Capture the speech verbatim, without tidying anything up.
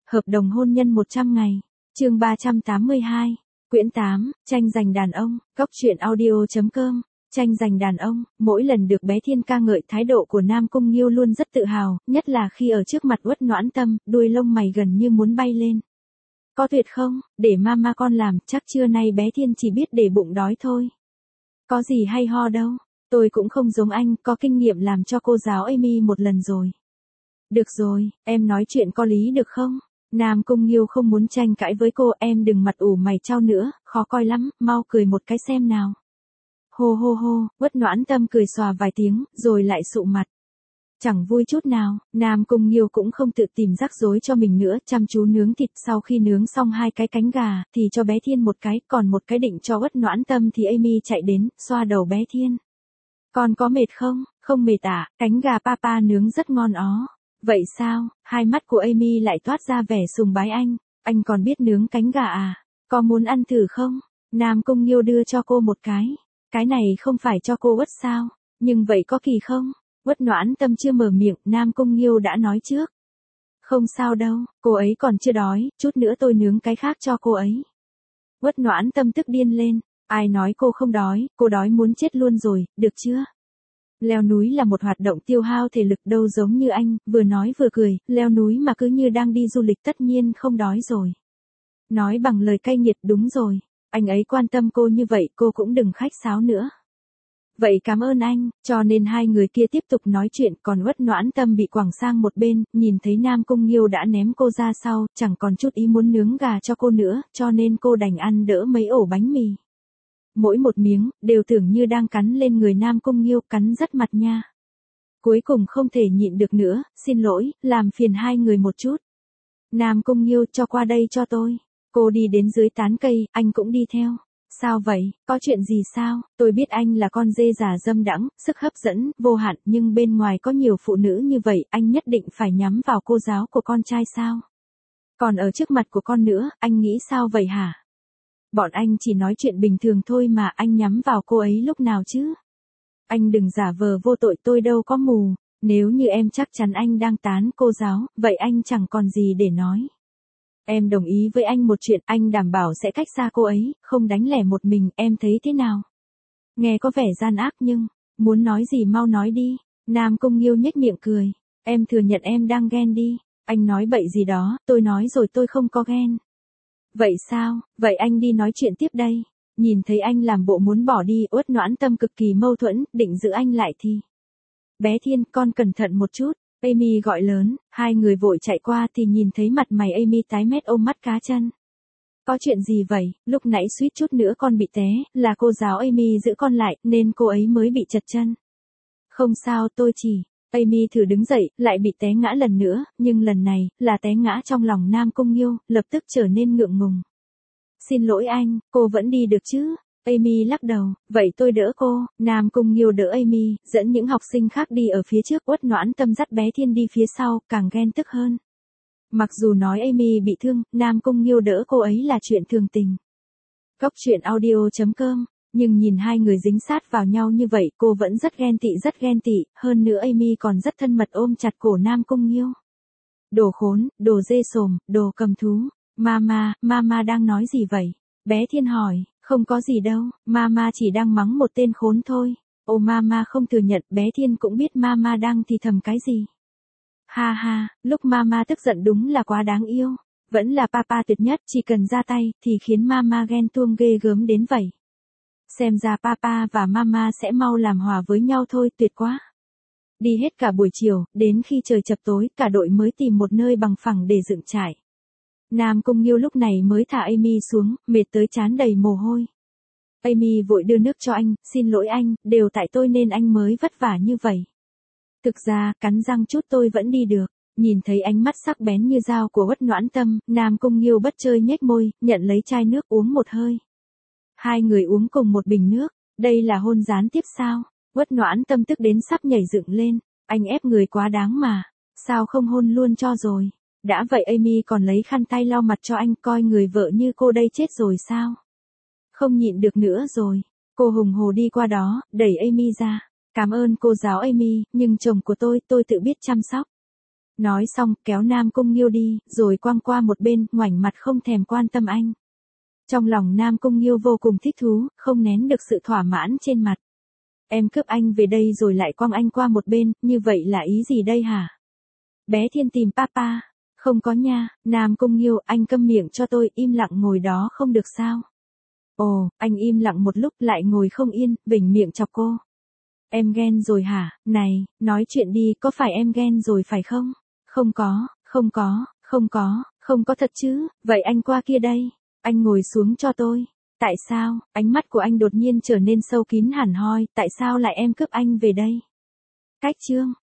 Hợp đồng hôn nhân một trăm ngày. Chương ba trăm tám mươi hai. Quyển tám, tranh giành đàn ông, góc truyện audio chấm com. Tranh giành đàn ông, mỗi lần được bé Thiên ca ngợi thái độ của Nam Cung Nghiêu luôn rất tự hào, nhất là khi ở trước mặt Uất Noãn Tâm, đuôi lông mày gần như muốn bay lên. Có tuyệt không, để mama con làm, chắc trưa nay bé Thiên chỉ biết để bụng đói thôi. Có gì hay ho đâu, tôi cũng không giống anh, có kinh nghiệm làm cho cô giáo Amy một lần rồi. Được rồi, em nói chuyện có lý được không? Nam Cung Nghiêu không muốn tranh cãi với cô, em đừng mặt ủ mày chau nữa, khó coi lắm, mau cười một cái xem nào. Hô hô hô, Uất Noãn Tâm cười xòa vài tiếng, rồi lại sụ mặt. Chẳng vui chút nào, Nam Cung Nghiêu cũng không tự tìm rắc rối cho mình nữa, chăm chú nướng thịt. Sau khi nướng xong hai cái cánh gà, thì cho bé Thiên một cái, còn một cái định cho Uất Noãn Tâm thì Amy chạy đến, xoa đầu bé Thiên. Con có mệt không? Không mệt à, cánh gà papa nướng rất ngon ó. Vậy sao? Hai mắt của Amy lại toát ra vẻ sùng bái anh, anh còn biết nướng cánh gà à? Có muốn ăn thử không? Nam Cung Nghiêu đưa cho cô một cái. Cái này không phải cho cô Uất sao? Nhưng vậy có kỳ không? Uất Noãn Tâm chưa mở miệng, Nam Cung Nghiêu đã nói trước. Không sao đâu, cô ấy còn chưa đói, chút nữa tôi nướng cái khác cho cô ấy. Uất Noãn Tâm tức điên lên, ai nói cô không đói, cô đói muốn chết luôn rồi, được chưa? Leo núi là một hoạt động tiêu hao thể lực đâu giống như anh, vừa nói vừa cười, leo núi mà cứ như đang đi du lịch tất nhiên không đói rồi. Nói bằng lời cay nghiệt, đúng rồi, anh ấy quan tâm cô như vậy cô cũng đừng khách sáo nữa. Vậy cảm ơn anh, cho nên hai người kia tiếp tục nói chuyện, còn Uất Noãn Tâm bị quẳng sang một bên, nhìn thấy Nam Cung Nghiêu đã ném cô ra sau, chẳng còn chút ý muốn nướng gà cho cô nữa, cho nên cô đành ăn đỡ mấy ổ bánh mì. Mỗi một miếng, đều tưởng như đang cắn lên người Nam Cung Nghiêu, cắn rất mặt nha. Cuối cùng không thể nhịn được nữa, xin lỗi, làm phiền hai người một chút. Nam Cung Nghiêu, cho qua đây cho tôi. Cô đi đến dưới tán cây, anh cũng đi theo. Sao vậy, có chuyện gì sao? Tôi biết anh là con dê già dâm đãng, sức hấp dẫn, vô hạn, nhưng bên ngoài có nhiều phụ nữ như vậy, anh nhất định phải nhắm vào cô giáo của con trai sao? Còn ở trước mặt của con nữa, anh nghĩ sao vậy hả? Bọn anh chỉ nói chuyện bình thường thôi mà, anh nhắm vào cô ấy lúc nào chứ? Anh đừng giả vờ vô tội, tôi đâu có mù. Nếu như em chắc chắn anh đang tán cô giáo, vậy anh chẳng còn gì để nói. Em đồng ý với anh một chuyện, anh đảm bảo sẽ cách xa cô ấy, không đánh lẻ một mình, em thấy thế nào? Nghe có vẻ gian ác nhưng, muốn nói gì mau nói đi. Nam Cung Nghiêu nhếch miệng cười. Em thừa nhận em đang ghen đi. Anh nói bậy gì đó, tôi nói rồi tôi không có ghen. Vậy sao, vậy anh đi nói chuyện tiếp đây. Nhìn thấy anh làm bộ muốn bỏ đi, Uất Noãn Tâm cực kỳ mâu thuẫn, định giữ anh lại thì. Bé Thiên, con cẩn thận một chút. Amy gọi lớn, hai người vội chạy qua thì nhìn thấy mặt mày Amy tái mét ôm mắt cá chân. Có chuyện gì vậy, lúc nãy suýt chút nữa con bị té, là cô giáo Amy giữ con lại, nên cô ấy mới bị trật chân. Không sao, tôi chỉ, Amy thử đứng dậy, lại bị té ngã lần nữa, nhưng lần này, là té ngã trong lòng Nam Cung Nghiêu, lập tức trở nên ngượng ngùng. Xin lỗi anh, cô vẫn đi được chứ? Amy lắc đầu, vậy tôi đỡ cô. Nam Cung Nghiêu đỡ Amy, dẫn những học sinh khác đi ở phía trước, Uất Noãn Tâm dắt bé Thiên đi phía sau, càng ghen tức hơn. Mặc dù nói Amy bị thương, Nam Cung Nghiêu đỡ cô ấy là chuyện thường tình. Góc truyện audio chấm com, nhưng nhìn hai người dính sát vào nhau như vậy, cô vẫn rất ghen tị rất ghen tị, hơn nữa Amy còn rất thân mật ôm chặt cổ Nam Cung Nghiêu. Đồ khốn, đồ dê sồm, đồ cầm thú. Mama, mama đang nói gì vậy? Bé Thiên hỏi. Không có gì đâu, mama chỉ đang mắng một tên khốn thôi. Ô mama không thừa nhận, bé Thiên cũng biết mama đang thì thầm cái gì. Ha ha, lúc mama tức giận đúng là quá đáng yêu. Vẫn là papa tuyệt nhất, chỉ cần ra tay thì khiến mama ghen tuông ghê gớm đến vậy. Xem ra papa và mama sẽ mau làm hòa với nhau thôi, tuyệt quá. Đi hết cả buổi chiều, đến khi trời chập tối, cả đội mới tìm một nơi bằng phẳng để dựng trại. Nam Cung Nghiêu lúc này mới thả Amy xuống, mệt tới trán đầy mồ hôi. Amy vội đưa nước cho anh, xin lỗi anh, đều tại tôi nên anh mới vất vả như vậy. Thực ra, cắn răng chút tôi vẫn đi được. Nhìn thấy ánh mắt sắc bén như dao của Uất Noãn Tâm, Nam Cung Nghiêu bất chơi nhếch môi, nhận lấy chai nước uống một hơi. Hai người uống cùng một bình nước, đây là hôn gián tiếp sao? Uất Noãn Tâm tức đến sắp nhảy dựng lên, anh ép người quá đáng mà, sao không hôn luôn cho rồi? Đã vậy Amy còn lấy khăn tay lau mặt cho anh, coi người vợ như cô đây chết rồi sao? Không nhịn được nữa rồi. Cô hùng hồ đi qua đó, đẩy Amy ra. Cảm ơn cô giáo Amy, nhưng chồng của tôi, tôi tự biết chăm sóc. Nói xong, kéo Nam Cung Nghiêu đi, rồi quăng qua một bên, ngoảnh mặt không thèm quan tâm anh. Trong lòng Nam Cung Nghiêu vô cùng thích thú, không nén được sự thỏa mãn trên mặt. Em cướp anh về đây rồi lại quăng anh qua một bên, như vậy là ý gì đây hả? Bé Thiên tìm papa. Không có nha, Nam Cung Nghiêu, anh câm miệng cho tôi, im lặng ngồi đó không được sao? Ồ, anh im lặng một lúc lại ngồi không yên, vểnh miệng chọc cô. Em ghen rồi hả? Này, nói chuyện đi, có phải em ghen rồi phải không? Không có, không có, không có, không có thật chứ, vậy anh qua kia đây. Anh ngồi xuống cho tôi. Tại sao? Ánh mắt của anh đột nhiên trở nên sâu kín hẳn hoi, tại sao lại em cướp anh về đây? Cách chương